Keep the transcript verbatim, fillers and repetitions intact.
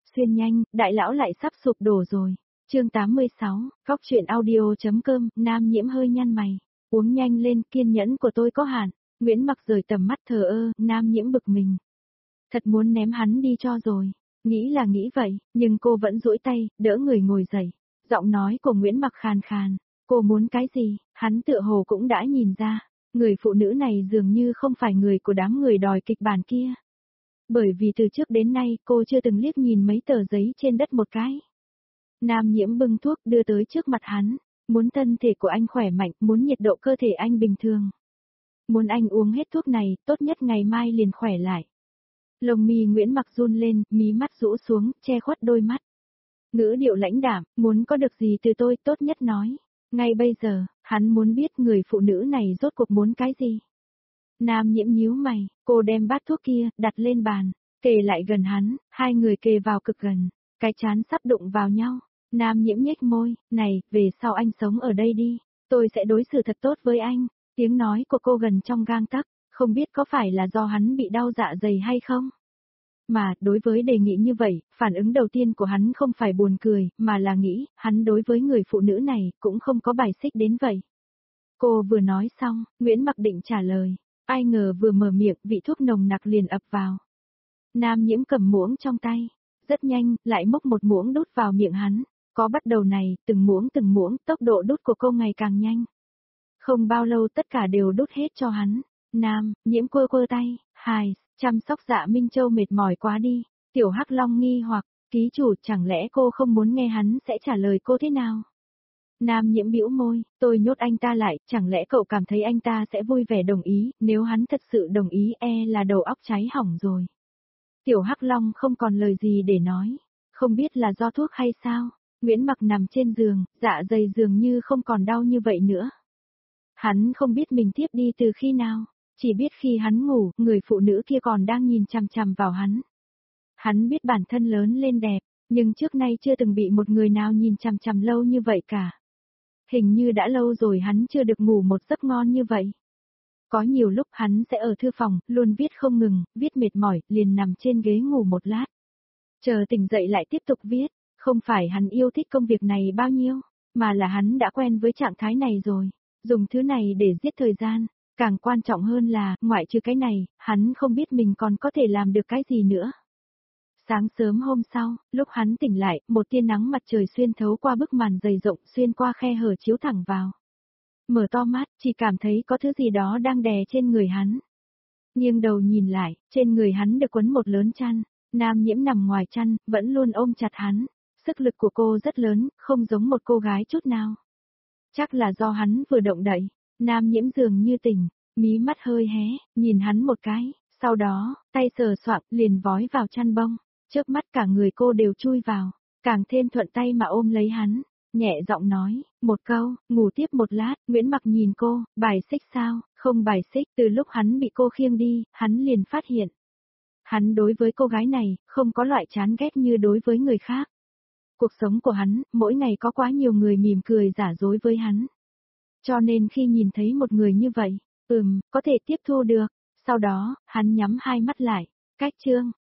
xuyên nhanh, đại lão lại sắp sụp đổ rồi. Chương tám mươi sáu, Cóc truyện audio.com, Nam Nhiễm hơi nhăn mày. Uống nhanh lên, kiên nhẫn của tôi có hạn. Nguyễn Mặc rời tầm mắt thờ ơ, Nam Nhiễm bực mình. Thật muốn ném hắn đi cho rồi. Nghĩ là nghĩ vậy, nhưng cô vẫn duỗi tay, đỡ người ngồi dậy. Giọng nói của Nguyễn Mặc khàn khàn. Cô muốn cái gì, hắn tựa hồ cũng đã nhìn ra. Người phụ nữ này dường như không phải người của đám người đòi kịch bản kia. Bởi vì từ trước đến nay cô chưa từng liếc nhìn mấy tờ giấy trên đất một cái. Nam Nhiễm bưng thuốc đưa tới trước mặt hắn. Muốn thân thể của anh khỏe mạnh, muốn nhiệt độ cơ thể anh bình thường. Muốn anh uống hết thuốc này, tốt nhất ngày mai liền khỏe lại. Lông mi Nguyễn Mặc run lên, mí mắt rũ xuống, che khuất đôi mắt. Ngữ điệu lãnh đạm, muốn có được gì từ tôi, tốt nhất nói. Ngay bây giờ, hắn muốn biết người phụ nữ này rốt cuộc muốn cái gì. Nam Nhiễm nhíu mày, cô đem bát thuốc kia, đặt lên bàn, kề lại gần hắn, hai người kề vào cực gần, cái chán sắp đụng vào nhau. Nam Nhiễm nhếch môi, này, về sau anh sống ở đây đi, tôi sẽ đối xử thật tốt với anh. Tiếng nói của cô gần trong gang tấc, không biết có phải là do hắn bị đau dạ dày hay không? Mà, đối với đề nghị như vậy, phản ứng đầu tiên của hắn không phải buồn cười, mà là nghĩ, hắn đối với người phụ nữ này, cũng không có bài xích đến vậy. Cô vừa nói xong, Nguyễn Mặc định trả lời, ai ngờ vừa mở miệng, vị thuốc nồng nặc liền ập vào. Nam Nhiễm cầm muỗng trong tay, rất nhanh, lại múc một muỗng đút vào miệng hắn, có bắt đầu này, từng muỗng từng muỗng, tốc độ đút của cô ngày càng nhanh. Không bao lâu tất cả đều đút hết cho hắn. Nam Nhiễm quơ quơ tay, hài, chăm sóc Dạ Minh Châu mệt mỏi quá đi. Tiểu Hắc Long nghi hoặc, ký chủ, chẳng lẽ cô không muốn nghe hắn sẽ trả lời cô thế nào? Nam Nhiễm bĩu môi, tôi nhốt anh ta lại, chẳng lẽ cậu cảm thấy anh ta sẽ vui vẻ đồng ý, nếu hắn thật sự đồng ý e là đầu óc cháy hỏng rồi. Tiểu Hắc Long không còn lời gì để nói, không biết là do thuốc hay sao, Nguyễn Mặc nằm trên giường, dạ dày dường như không còn đau như vậy nữa. Hắn không biết mình tiếp đi từ khi nào, chỉ biết khi hắn ngủ, người phụ nữ kia còn đang nhìn chằm chằm vào hắn. Hắn biết bản thân lớn lên đẹp, nhưng trước nay chưa từng bị một người nào nhìn chằm chằm lâu như vậy cả. Hình như đã lâu rồi hắn chưa được ngủ một giấc ngon như vậy. Có nhiều lúc hắn sẽ ở thư phòng, luôn viết không ngừng, viết mệt mỏi, liền nằm trên ghế ngủ một lát. Chờ tỉnh dậy lại tiếp tục viết, không phải hắn yêu thích công việc này bao nhiêu, mà là hắn đã quen với trạng thái này rồi. Dùng thứ này để giết thời gian, càng quan trọng hơn là, ngoại trừ cái này, hắn không biết mình còn có thể làm được cái gì nữa. Sáng sớm hôm sau, lúc hắn tỉnh lại, một tia nắng mặt trời xuyên thấu qua bức màn dày rộng xuyên qua khe hở chiếu thẳng vào. Mở to mắt, chỉ cảm thấy có thứ gì đó đang đè trên người hắn. Nghiêng đầu nhìn lại, trên người hắn được quấn một lớn chăn, Nam Nhiễm nằm ngoài chăn, vẫn luôn ôm chặt hắn. Sức lực của cô rất lớn, không giống một cô gái chút nào. Chắc là do hắn vừa động đậy, Nam Nhiễm dường như tỉnh, mí mắt hơi hé, nhìn hắn một cái, sau đó, tay sờ soạng liền vói vào chăn bông, chớp mắt cả người cô đều chui vào, càng thêm thuận tay mà ôm lấy hắn, nhẹ giọng nói, một câu, ngủ tiếp một lát. Nguyễn Mặc nhìn cô, bài xích sao, không bài xích, từ lúc hắn bị cô khiêng đi, hắn liền phát hiện. Hắn đối với cô gái này, không có loại chán ghét như đối với người khác. Cuộc sống của hắn, mỗi ngày có quá nhiều người mỉm cười giả dối với hắn. Cho nên khi nhìn thấy một người như vậy, ừm, có thể tiếp thu được. Sau đó, hắn nhắm hai mắt lại. Cách chương.